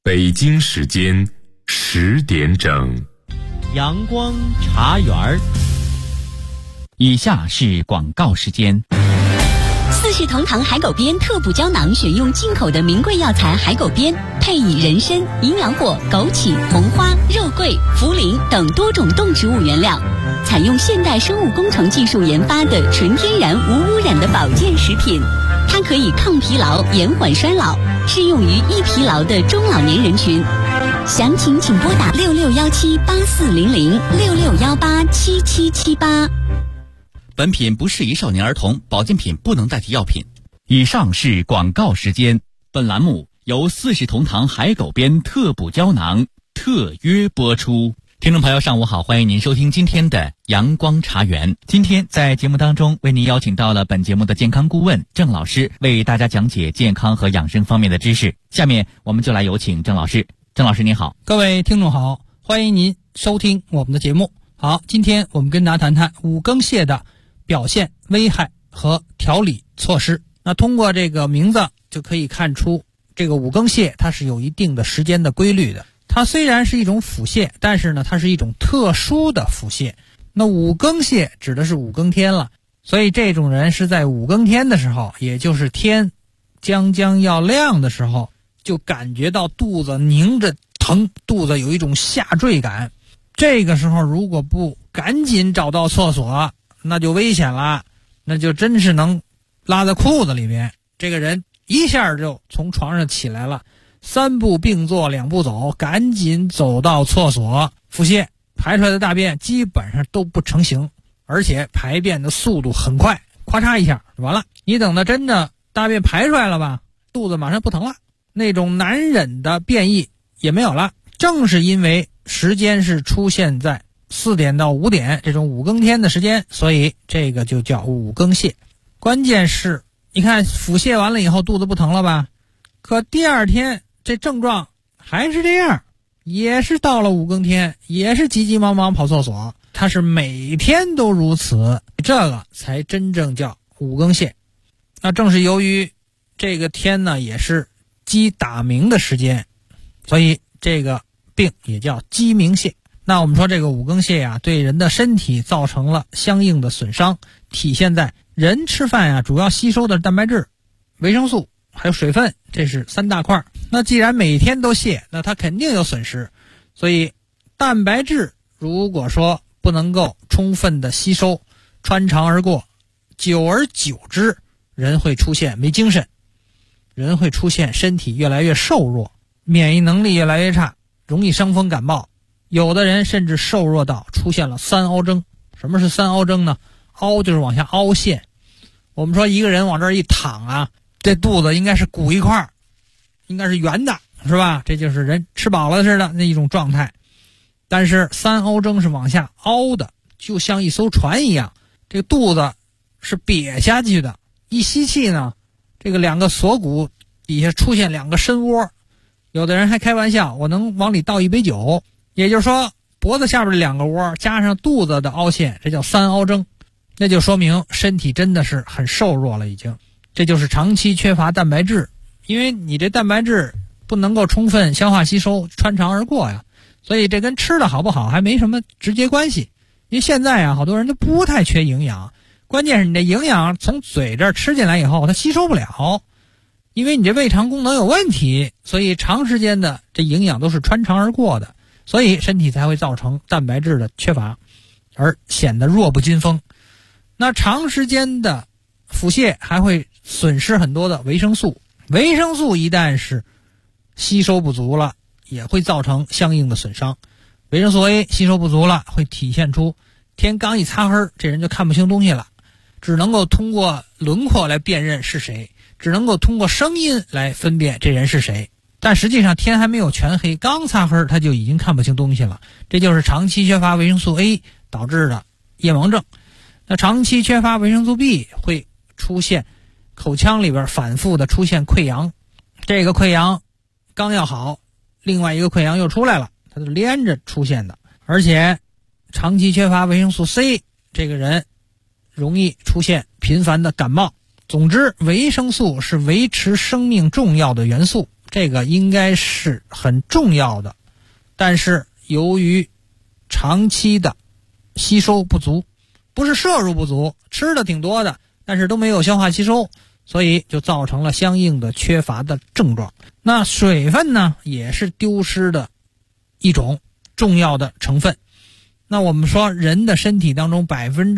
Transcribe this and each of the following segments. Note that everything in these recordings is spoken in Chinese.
北京时间10点整， 阳光茶园儿。 以下是广告时间。 四世同堂海狗鞭特补胶囊，选用进口的名贵药材海狗鞭，配以人参、营养果、枸杞、红花、肉桂、茯苓等多种动植物原料，采用现代生物工程技术研发的纯天然无污染的保健食品。它可以抗疲劳、延缓衰老，适用于易疲劳的中老年人群。详情请拨打6617840066187778。 本品不适宜少年儿童，保健品不能代替药品。 以上是广告时间。本栏目由四世同堂海狗鞭特补胶囊特约播出。听众朋友上午好，欢迎您收听今天的阳光茶园。今天在节目当中为您邀请到了本节目的健康顾问郑老师，为大家讲解健康和养生方面的知识。下面我们就来有请郑老师。郑老师您好。 各位听众好，欢迎您收听我们的节目。好，今天我们跟大家谈谈五更泻的表现、危害和调理措施。那通过这个名字就可以看出，这个五更泻它是有一定的时间的规律的。它虽然是一种腹泻，但是呢，它是一种特殊的腹泻。那五更泻指的是五更天了，所以这种人是在五更天的时候，也就是天将要亮的时候，就感觉到肚子拧着疼，肚子有一种下坠感。这个时候如果不赶紧找到厕所，那就危险了，那就真是能拉在裤子里面。这个人一下就从床上起来了，3步并作2步走，赶紧走到厕所腹泻，排出来的大便基本上都不成形，而且排便的速度很快，咔嚓一下就完了。你等到真的大便排出来了吧，肚子马上不疼了，那种难忍的便意也没有了。正是因为时间是出现在4点到5点这种五更天的时间，所以这个就叫五更泻。关键是你看腹泻完了以后肚子不疼了吧，可第二天这症状还是这样，也是到了五更天，也是急急忙忙跑厕所，它是每天都如此，这个才真正叫五更泻。那正是由于这个天呢也是鸡打鸣的时间，所以这个病也叫鸡鸣泻。那我们说这个五更泻呀，对人的身体造成了相应的损伤，体现在人吃饭呀主要吸收的蛋白质、维生素还有水分，这是3大块。那既然每天都泻，那它肯定有损失，所以蛋白质如果说不能够充分的吸收，穿肠而过，久而久之，人会出现没精神，人会出现身体越来越瘦弱，免疫能力越来越差，容易伤风感冒。有的人甚至瘦弱到出现了3凹征。什么是3凹征呢？凹就是往下凹陷。我们说一个人往这儿一躺啊，这肚子应该是鼓一块，应该是圆的，是吧？这就是人吃饱了似的那一种状态。但是3凹征是往下凹的，就像一艘船一样，这个肚子是瘪下去的。一吸气呢，这个2个锁骨底下出现2个深窝。有的人还开玩笑，我能往里倒一杯酒。也就是说脖子下边2个窝加上肚子的凹陷，这叫3凹征。那就说明身体真的是很瘦弱了已经。这就是长期缺乏蛋白质，因为你这蛋白质不能够充分消化吸收，穿肠而过呀，所以这跟吃的好不好还没什么直接关系。因为现在啊，好多人都不太缺营养，关键是你的营养从嘴这儿吃进来以后它吸收不了，因为你这胃肠功能有问题，所以长时间的这营养都是穿肠而过的，所以身体才会造成蛋白质的缺乏，而显得弱不禁风。那长时间的腹泻还会损失很多的维生素，维生素一旦是吸收不足了，也会造成相应的损伤。维生素 A 吸收不足了，会体现出天刚一擦黑，这人就看不清东西了，只能够通过轮廓来辨认是谁，只能够通过声音来分辨这人是谁。但实际上天还没有全黑，刚擦黑他就已经看不清东西了，这就是长期缺乏维生素 A 导致的夜盲症。那长期缺乏维生素 B 会出现口腔里边反复的出现溃疡，这个溃疡刚要好，另外一个溃疡又出来了，它是连着出现的。而且长期缺乏维生素 C， 这个人容易出现频繁的感冒。总之，维生素是维持生命重要的元素， 这个应该是很重要的，但是由于长期的吸收不足，不是摄入不足，吃的挺多的，但是都没有消化吸收，所以就造成了相应的缺乏的症状。那水分呢，也是丢失的一种重要的成分。那我们说人的身体当中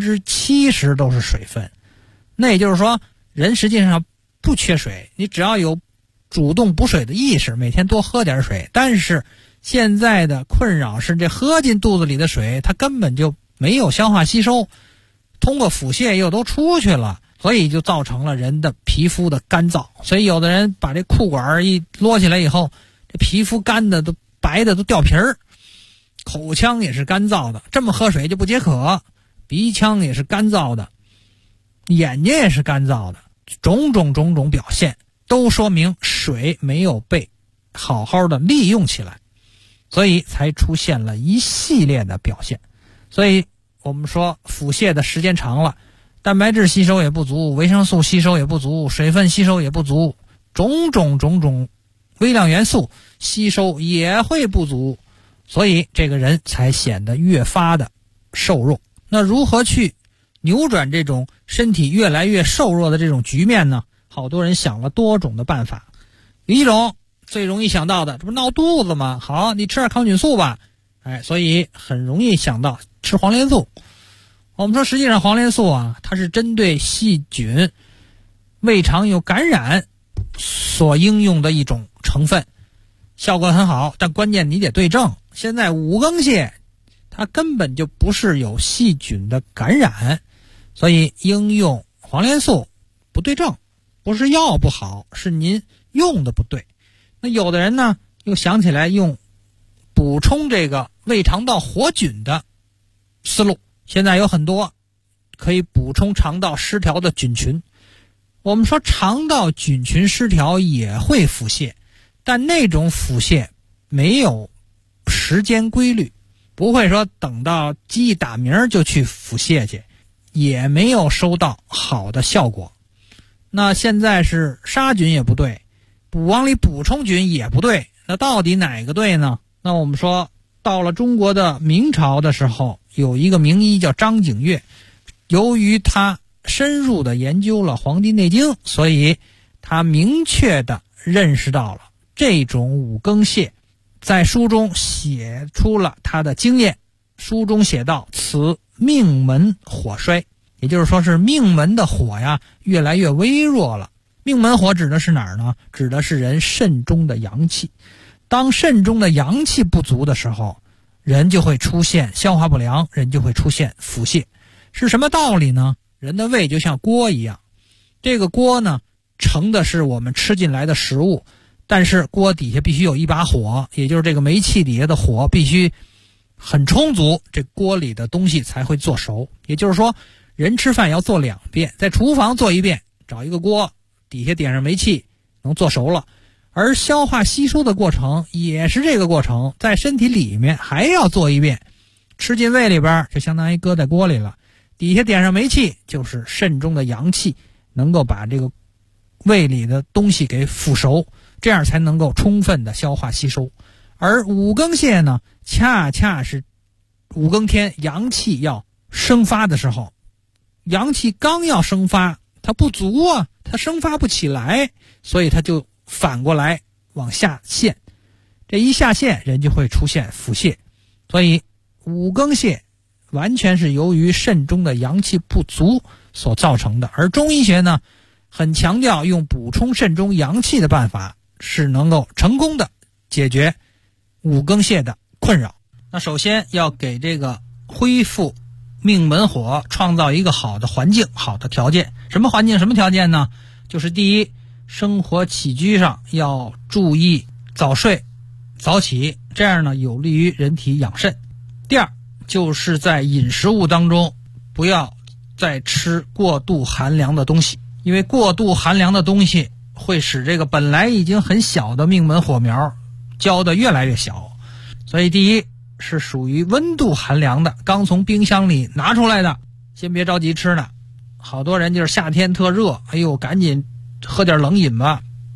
70%都是水分，那也就是说人实际上不缺水，你只要有主动补水的意识，每天多喝点水。但是现在的困扰是这喝进肚子里的水它根本就没有消化吸收，通过腹泻又都出去了，所以就造成了人的皮肤的干燥。所以有的人把这裤管一摞起来以后，这皮肤干的都白的都掉皮儿，口腔也是干燥的，这么喝水就不解渴，鼻腔也是干燥的，眼睛也是干燥的，种种表现都说明水没有被好好的利用起来，所以才出现了一系列的表现。所以我们说腹泻的时间长了，蛋白质吸收也不足，维生素吸收也不足，水分吸收也不足，种种微量元素吸收也会不足，所以这个人才显得越发的瘦弱。那如何去扭转这种身体越来越瘦弱的这种局面呢？好多人想了多种的办法。有一种最容易想到的，这不闹肚子吗？好，你吃点抗菌素吧。所以很容易想到吃黄连素。我们说实际上黄连素啊，它是针对细菌胃肠有感染所应用的一种成分，效果很好，但关键你得对症。现在五更泻它根本就不是有细菌的感染，所以应用黄连素不对症，不是药不好，是您用的不对。那有的人呢又想起来用补充这个胃肠道活菌的思路，现在有很多可以补充肠道失调的菌群。我们说肠道菌群失调也会腹泻，但那种腹泻没有时间规律，不会说等到鸡打鸣就去腹泻去，也没有收到好的效果。那现在是杀菌也不对，往里补充菌也不对，那到底哪个对呢？那我们说到了中国的明朝的时候，有一个名医叫张景岳，由于他深入的研究了《黄帝内经》，所以他明确的认识到了这种五更泻，在书中写出了他的经验。书中写道：此命门火衰，也就是说是命门的火呀越来越微弱了。命门火指的是哪儿呢？指的是人肾中的阳气。当肾中的阳气不足的时候，人就会出现消化不良，人就会出现腹泻。是什么道理呢？人的胃就像锅一样，这个锅呢盛的是我们吃进来的食物，但是锅底下必须有一把火，也就是这个煤气底下的火必须很充足，这锅里的东西才会做熟。也就是说人吃饭要做2遍，在厨房做1遍，找一个锅底下点上煤气能做熟了。而消化吸收的过程也是这个过程，在身体里面还要做1遍，吃进胃里边就相当于搁在锅里了，底下点上煤气，就是肾中的阳气能够把这个胃里的东西给腐熟，这样才能够充分的消化吸收。而五更泻呢，恰恰是五更天阳气要生发的时候，阳气刚要生发，它不足啊，它生发不起来，所以它就反过来往下陷，这一下陷人就会出现腹泻。所以五更泻完全是由于肾中的阳气不足所造成的。而中医学呢很强调用补充肾中阳气的办法是能够成功的解决五更泻的困扰。那首先要给这个恢复命门火创造一个好的环境，好的条件。什么环境什么条件呢？就是第一，生活起居上要注意早睡早起，这样呢有利于人体养肾。第二，就是在饮食物当中不要再吃过度寒凉的东西，因为过度寒凉的东西会使这个本来已经很小的命门火苗浇得越来越小。所以第一是属于温度寒凉的，刚从冰箱里拿出来的，先别着急吃呢。好多人就是夏天特热，哎呦赶紧喝点冷饮吧，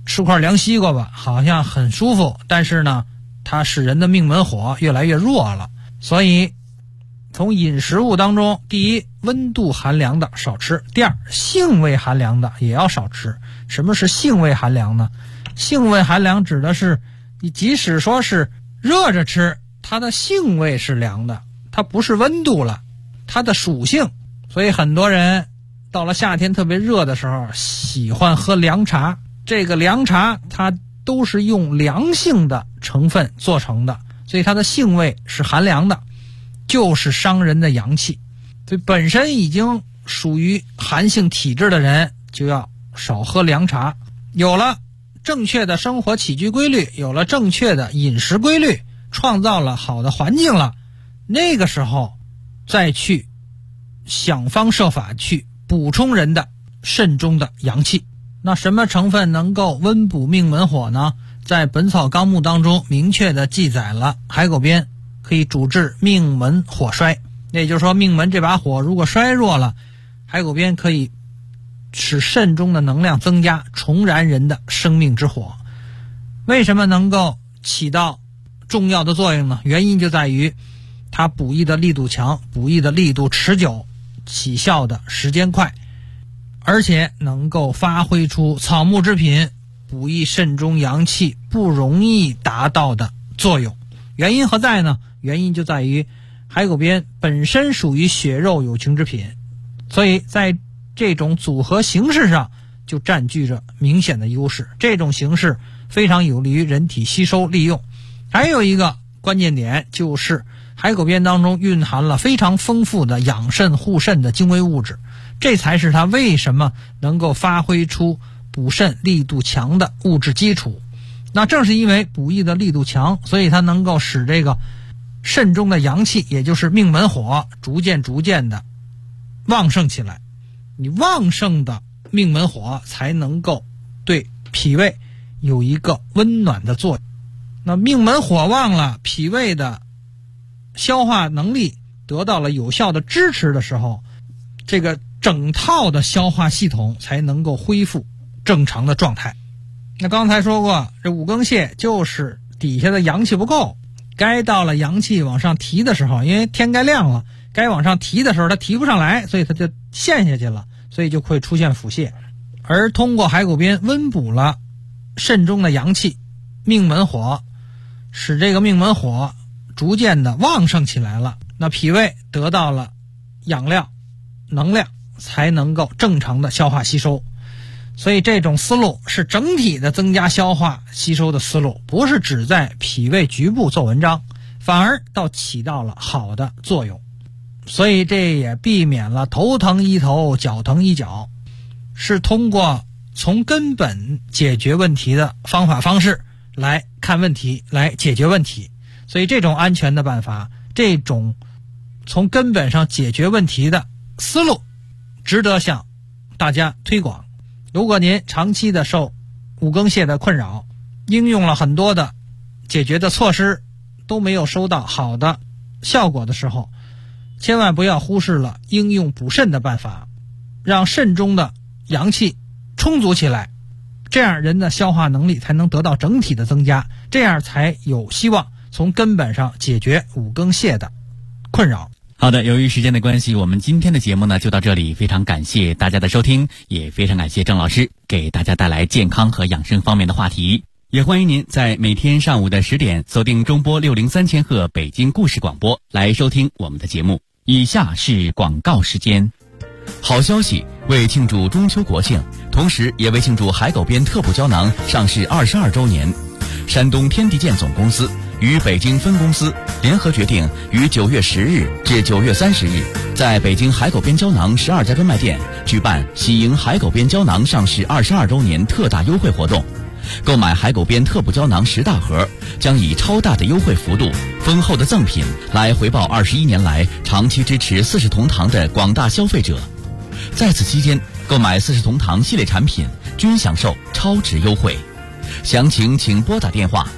吃块凉西瓜吧，好像很舒服，但是呢它使人的命门火越来越弱了。所以从饮食物当中，第一，温度寒凉的少吃；第二，性味寒凉的也要少吃。什么是性味寒凉呢？性味寒凉指的是你即使说是热着吃，它的性味是凉的，它不是温度了，它的属性。所以很多人到了夏天特别热的时候喜欢喝凉茶，这个凉茶它都是用凉性的成分做成的，所以它的性味是寒凉的，就是伤人的阳气。所以本身已经属于寒性体质的人就要少喝凉茶。有了正确的生活起居规律，有了正确的饮食规律，创造了好的环境了，那个时候再去想方设法去补充人的肾中的阳气。那什么成分能够温补命门火呢？在《本草纲目》当中明确的记载了，海狗鞭可以主治命门火衰，也就是说命门这把火如果衰弱了，海狗鞭可以使肾中的能量增加，重燃人的生命之火。为什么能够起到重要的作用呢？原因就在于它补益的力度强，补益的力度持久，起效的时间快，而且能够发挥出草木之品补益肾中阳气不容易达到的作用。原因何在呢？原因就在于海狗鞭本身属于血肉有情之品，所以在这种组合形式上就占据着明显的优势，这种形式非常有利于人体吸收利用。还有一个关键点就是海狗鞭当中蕴含了非常丰富的养肾护肾的精微物质，这才是它为什么能够发挥出补肾力度强的物质基础。那正是因为补益的力度强，所以它能够使这个肾中的阳气，也就是命门火逐渐的旺盛起来。你旺盛的命门火才能够对脾胃有一个温暖的作用。那命门火旺了，脾胃的消化能力得到了有效的支持的时候，这个整套的消化系统才能够恢复正常的状态。那刚才说过，这五更泻就是底下的阳气不够，该到了阳气往上提的时候，因为天该亮了，该往上提的时候它提不上来，所以它就陷下去了，所以就会出现腹泻。而通过海狗鞭温补了肾中的阳气，命门火，使这个命门火逐渐的旺盛起来了，那脾胃得到了养料能量，才能够正常的消化吸收。所以这种思路是整体的增加消化吸收的思路，不是只在脾胃局部做文章，反而倒起到了好的作用。所以这也避免了头疼医头脚疼医脚，是通过从根本解决问题的方法方式来看问题，来解决问题。所以这种安全的办法，这种从根本上解决问题的思路值得向大家推广。如果您长期的受五更泻的困扰，应用了很多的解决的措施都没有收到好的效果的时候，千万不要忽视了应用补肾的办法，让肾中的阳气充足起来，这样人的消化能力才能得到整体的增加，这样才有希望从根本上解决五更泻的困扰。 好的，由于时间的关系，我们今天的节目呢就到这里，非常感谢大家的收听，也非常感谢郑老师给大家带来健康和养生方面的话题。也欢迎您在每天上午的10点锁定中波603千赫北京故事广播来收听我们的节目。以下是广告时间。好消息，为庆祝中秋国庆，同时也为庆祝海狗鞭特补胶囊上市22周年，山东天地健总公司与北京分公司联合决定，于9月10日至9月30日，在北京海狗鞭胶囊12家专卖店举办喜迎海狗鞭胶囊上市22周年特大优惠活动。购买海狗鞭特补胶囊10大盒，将以超大的优惠幅度、丰厚的赠品来回报21年来长期支持四世同堂的广大消费者。在此期间，购买四世同堂系列产品均享受超值优惠。详情请拨打电话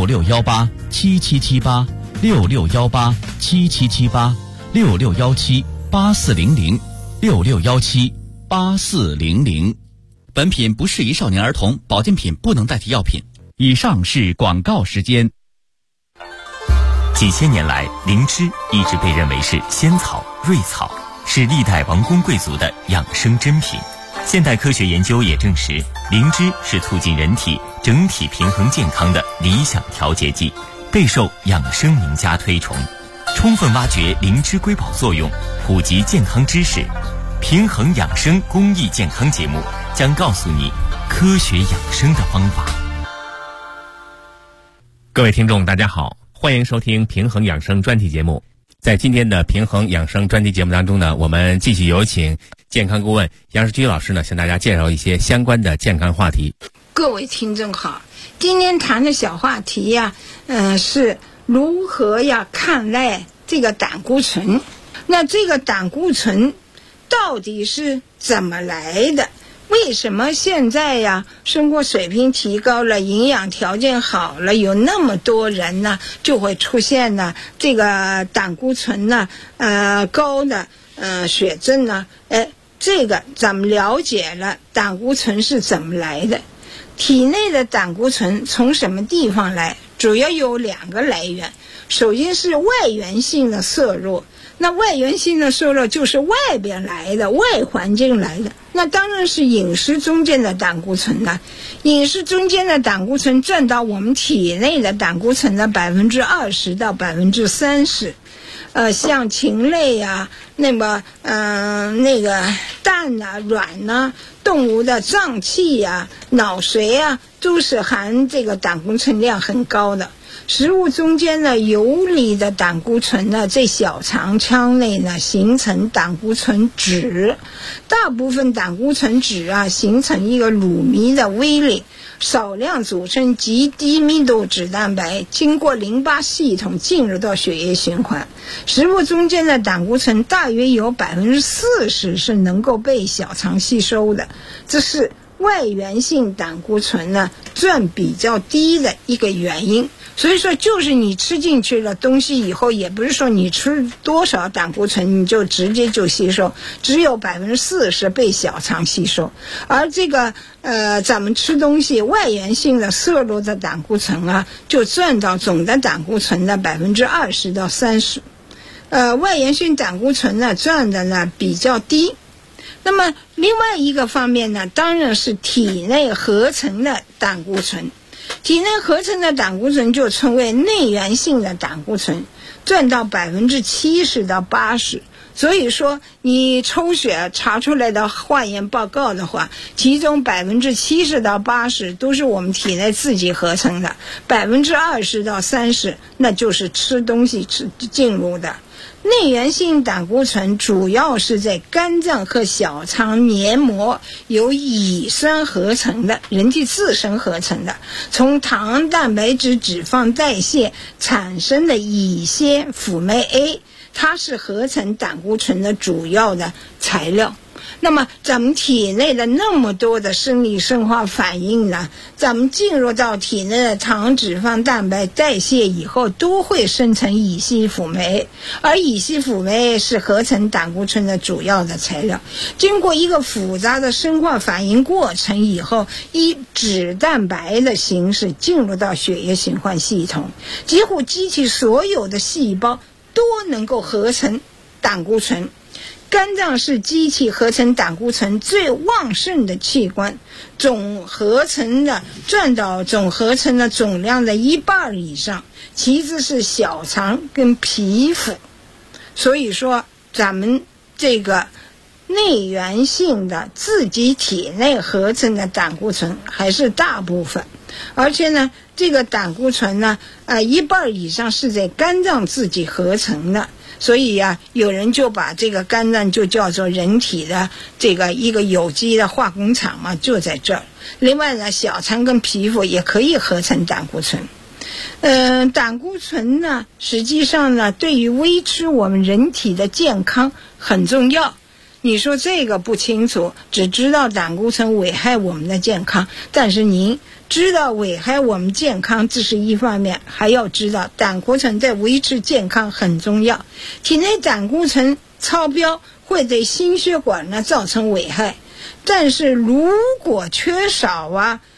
66187778 66187778 66178400 66178400。 本品不适宜少年儿童，保健品不能代替药品。 以上是广告时间。 几千年来，灵芝一直被认为是仙草、瑞草，是历代王公贵族的养生珍品。现代科学研究也证实，灵芝是促进人体整体平衡健康的理想调节剂，备受养生名家推崇。充分挖掘灵芝瑰宝作用，普及健康知识，平衡养生公益健康节目将告诉你科学养生的方法。 各位听众大家好，欢迎收听平衡养生专题节目。在今天的平衡养生专题节目当中呢，我们继续有请健康顾问杨世军老师呢，向大家介绍一些相关的健康话题。 各位听众好，今天谈的小话题呀，是如何呀看待这个胆固醇。那这个胆固醇到底是怎么来的？为什么现在呀生活水平提高了，营养条件好了，有那么多人呢就会出现呢这个胆固醇呢高的血症呢？这个咱们了解了胆固醇是怎么来的。体内的胆固醇从什么地方来？主要有两个来源。首先是外源性的摄入，那外源性的摄入就是外边来的，外环境来的，那当然是饮食中间的胆固醇了。饮食中间的胆固醇占到我们体内的胆固醇的20%到30%。像禽类啊，那个蛋啊、卵啊，动物的脏器啊、脑髓啊，都是含这个胆固醇量很高的。食物中间的游离的胆固醇呢，在小肠腔内呢形成胆固醇脂，大部分胆固醇脂啊形成一个乳糜的微粒，少量组成极低密度脂蛋白，经过淋巴系统进入到血液循环。食物中间的胆固醇大约有40%是能够被小肠吸收的，这是外源性胆固醇呢占比较低的一个原因。所以说就是你吃进去了东西以后，也不是说你吃多少胆固醇你就直接就吸收，只有40%被小肠吸收。而这个咱们吃东西外源性的摄入的胆固醇啊，就占到总的胆固醇的20%到30%。外源性胆固醇呢占的呢比较低。那么另外一个方面呢，当然是体内合成的胆固醇。体内合成的胆固醇就称为内源性的胆固醇，占到70%到80%。所以说你抽血查出来的化验报告的话，其中70%到80%都是我们体内自己合成的，20%到30%那就是吃东西进入的。内源性胆固醇主要是在肝脏和小肠黏膜由乙酸合成的，人体自身合成的，从糖、蛋白质、脂肪代谢产生的乙酰辅酶 A， 它是合成胆固醇的主要的材料。那么咱们体内的那么多的生理生化反应呢，咱们进入到体内的糖、脂肪、蛋白代谢以后，都会生成乙酰辅酶，而乙酰辅酶是合成胆固醇的主要的材料。经过一个复杂的生化反应过程以后，以脂蛋白的形式进入到血液循环系统，几乎机体所有的细胞都能够合成胆固醇。肝脏是机体合成胆固醇最旺盛的器官，总合成的占到总合成的总量的1/2以上，其次是小肠跟皮肤。所以说咱们这个内源性的自己体内合成的胆固醇还是大部分，而且呢这个胆固醇呢1/2以上是在肝脏自己合成的。所以呀有人就把这个肝脏就叫做人体的这个一个有机的化工厂嘛，就在这儿。另外呢小肠跟皮肤也可以合成胆固醇。胆固醇呢实际上呢对于维持我们人体的健康很重要。你说这个不清楚，只知道胆固醇危害我们的健康，但是您知道危害我们健康这是一方面，还要知道胆固醇在维持健康很重要。体内胆固醇超标会对心血管呢造成危害， 但是如果缺少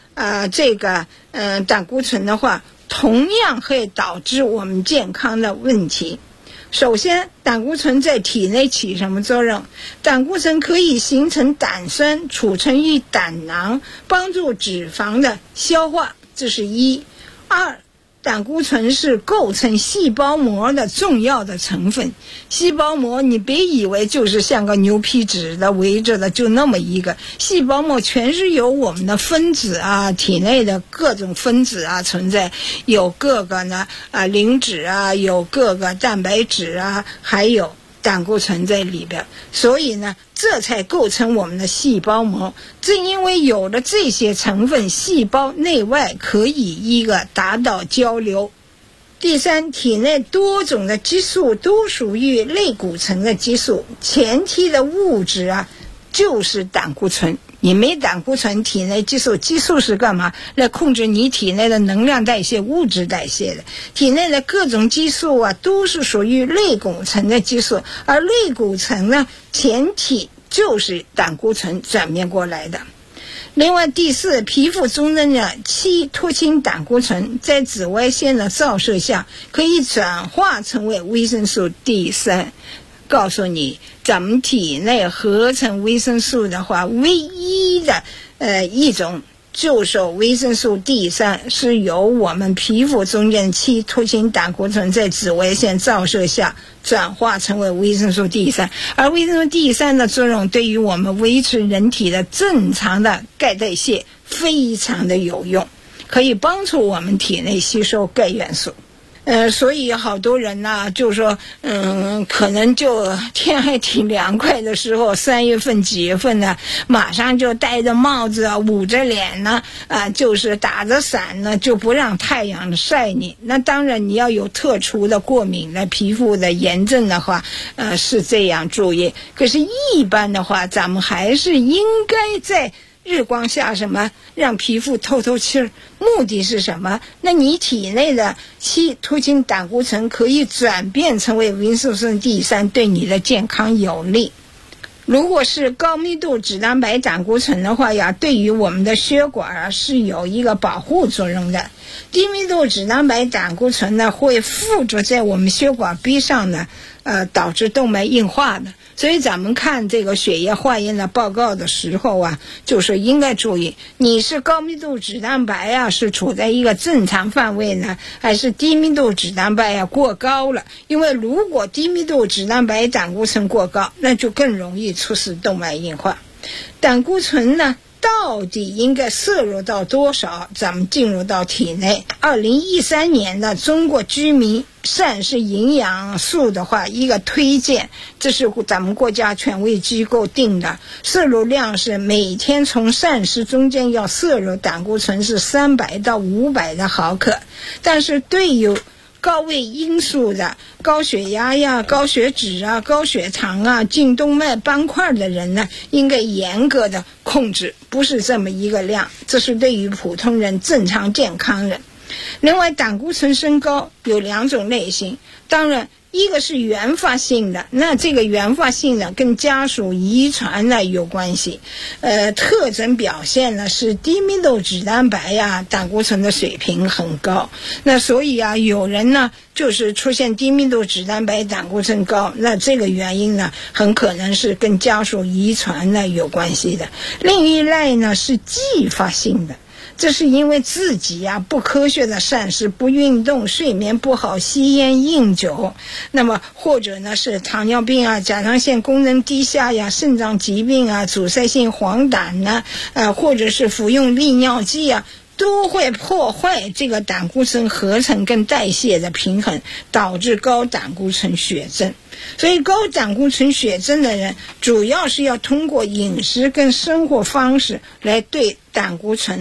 胆固醇的话，同样会导致我们健康的问题。首先，胆固醇在体内起什么作用？胆固醇可以形成胆酸，储存于胆囊，帮助脂肪的消化，这是一。二，胆固醇是构成细胞膜的重要的成分。细胞膜你别以为就是像个牛皮纸的围着的就那么一个，细胞膜全是由我们的分子啊，体内的各种分子啊存在，有各个呢磷脂啊，有各个蛋白质啊，还有胆固醇在里边，所以呢这才构成我们的细胞膜。正因为有了这些成分，细胞内外可以达到交流。第三，体内多种的激素都属于类固醇的激素，前期的物质啊就是胆固醇。你没胆固醇，体内激素是干嘛？来控制你体内的能量代谢、物质代谢的。体内的各种激素啊都是属于类固醇的激素，而类固醇呢前体就是胆固醇转变过来的。另外第四，皮肤中的7脱氢胆固醇在紫外线的照射下可以转化成为维生素 D3。告诉你，咱们体内合成维生素的话，唯一的一种就是维生素 D3，是由我们皮肤中间7脱氢胆固醇在紫外线照射下转化成为维生素 D3，而维生素 D3 的作用对于我们维持人体的正常的钙代谢非常的有用，可以帮助我们体内吸收钙元素。所以好多人呢就说可能就天还挺凉快的时候，3月份几月份呢，马上就戴着帽子啊，捂着脸呢就是打着伞呢，就不让太阳晒你。那当然你要有特殊的过敏的皮肤的炎症的话是这样注意。可是一般的话，咱们还是应该在日光下让皮肤透透气儿。目的是什么？那你体内的7脱氢胆固醇可以转变成为维生素 D3， 对你的健康有利。如果是高密度脂蛋白胆固醇的话呀，对于我们的血管是有一个保护作用的。低密度脂蛋白胆固醇呢会附着在我们血管壁上呢导致动脉硬化的。所以咱们看这个血液化验的报告的时候啊，就是应该注意你是高密度脂蛋白啊是处在一个正常范围呢，还是低密度脂蛋白啊过高了。因为如果低密度脂蛋白胆固醇过高，那就更容易促使动脉硬化。胆固醇呢到底应该摄入到多少？咱们进入到体内。2013年的中国居民膳食营养素的话，一个推荐，这是咱们国家权威机构定的，摄入量是每天从膳食中间要摄入胆固醇是300到500的毫克。但是对于高危因素的高血压呀、高血脂啊、高血糖啊、颈动脉斑块的人呢，应该严格的控制，不是这么一个量，这是对于普通人正常健康人。另外胆固醇升高有2种类型，当然一个是原发性的，那这个原发性的跟家属遗传呢有关系。特征表现呢是低密度脂蛋白呀，胆固醇的水平很高。那所以啊，有人呢就是出现低密度脂蛋白胆固醇高，那这个原因呢很可能是跟家属遗传呢有关系的。另一类呢是继发性的，这是因为自己不科学的膳食、不运动、睡眠不好、吸烟饮酒，那么或者呢是糖尿病啊、甲状腺功能低下呀、肾脏疾病啊、阻塞性黄疸呢或者是服用利尿剂啊，都会破坏这个胆固醇合成跟代谢的平衡，导致高胆固醇血症。所以高胆固醇血症的人主要是要通过饮食跟生活方式来对胆固醇的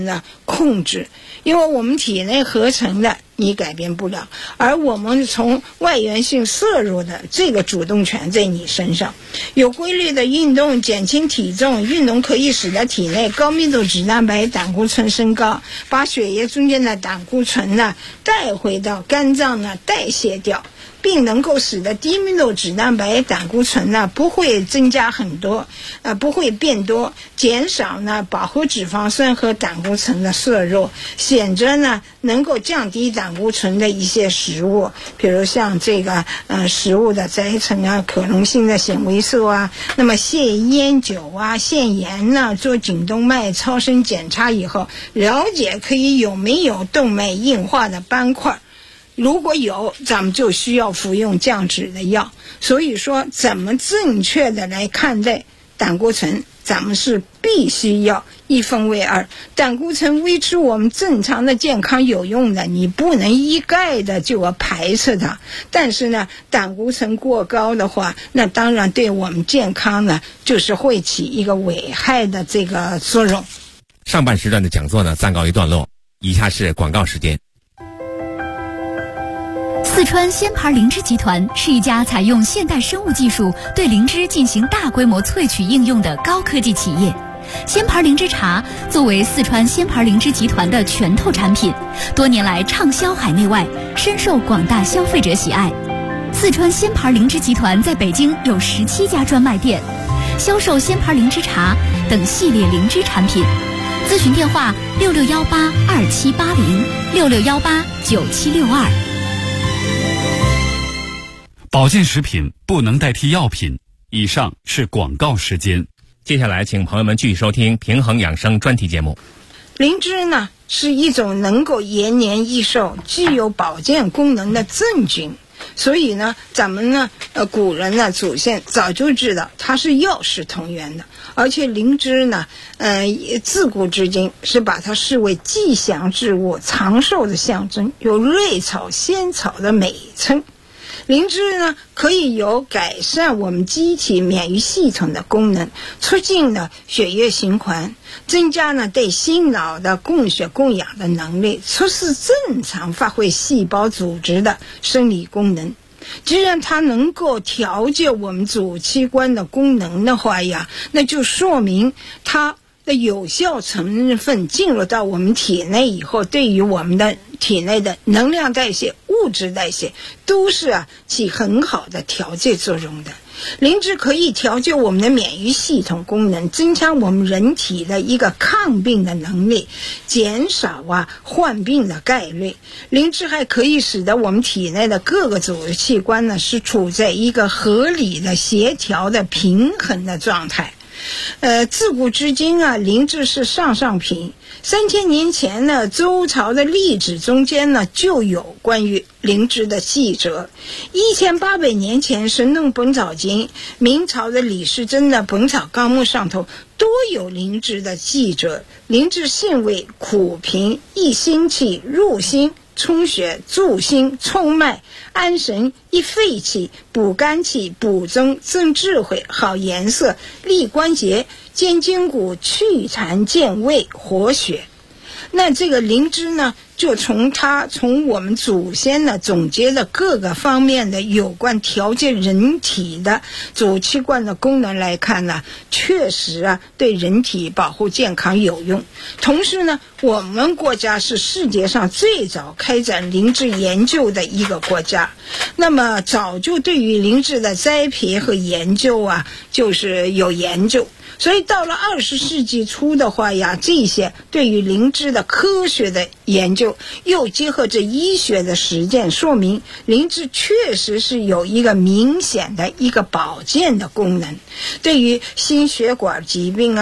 控制，因为我们体内合成的你改变不了，而我们从外源性摄入的这个主动权在你身上。有规律的运动减轻体重，运动可以使得体内高密度脂蛋白胆固醇升高，把血液中间的胆固醇呢带回到肝脏呢代谢掉，并能够使得低密度脂蛋白胆固醇呢不会增加很多，不会变多，减少呢饱和脂肪酸和胆固醇的摄入，显着呢能够降低胆固醇的一些食物，比如像这个食物的摘成啊，可溶性的纤维素啊，那么戒烟酒啊，限盐呢，做颈动脉超声检查以后，了解可以有没有动脉硬化的斑块。如果有，咱们就需要服用降脂的药。所以说，怎么正确的来看待胆固醇，咱们是必须要一分为二。胆固醇维持我们正常的健康有用的，你不能一概的就要排斥它。但是呢，胆固醇过高的话，那当然对我们健康呢，就是会起一个危害的这个作用。 上半时段的讲座呢，暂告一段落，以下是广告时间。 四川仙牌灵芝集团是一家采用现代生物技术对灵芝进行大规模萃取应用的高科技企业。仙牌灵芝茶作为四川仙牌灵芝集团的拳头产品，多年来畅销海内外，深受广大消费者喜爱。四川仙牌灵芝集团在北京有17家专卖店，销售仙牌灵芝茶等系列灵芝产品。咨询电话66182780，66189762。 保健食品不能代替药品。以上是广告时间。 接下来请朋友们继续收听平衡养生专题节目。 灵芝呢是一种能够延年益寿、具有保健功能的真菌，所以呢咱们呢古人呢祖先早就知道它是药食同源的。而且灵芝呢自古至今是把它视为吉祥之物、长寿的象征，有瑞草仙草的美称。灵芝呢可以有改善我们机体免疫系统的功能，促进了血液循环，增加呢对心脑的供血供氧的能力，促使正常发挥细胞组织的生理功能。既然它能够调节我们主器官的功能的话呀，那就说明它的有效成分进入到我们体内以后，对于我们的体内的能量代谢、物质代谢都是起很好的调节作用的。灵芝可以调节我们的免疫系统功能，增强我们人体的一个抗病的能力，减少患病的概率。灵芝还可以使得我们体内的各个组织器官呢是处在一个合理的、协调的、平衡的状态。自古至今灵芝是上品。3000年前呢，周朝的历史中间呢就有关于灵芝的记载。1800年前，《神农本草经》，明朝的李时珍的《本草纲目》上头都有灵芝的记载。灵芝性味苦平，益心气，入心，充血，助心，充脉，安神，益肺气，补肝气，补中，增智慧，好颜色，利关节，健筋骨，祛痰，健胃，活血。那这个灵芝呢，就从我们祖先呢总结的各个方面的有关调节人体的主器官的功能来看呢，确实对人体保护健康有用。同时呢，我们国家是世界上最早开展灵芝研究的一个国家，那么早就对于灵芝的栽培和研究就是有研究。所以到了20世纪初的话呀，这些对于灵芝的科学的研究又结合着医学的实践，说明灵芝确实是有一个明显的一个保健的功能，对于心血管疾病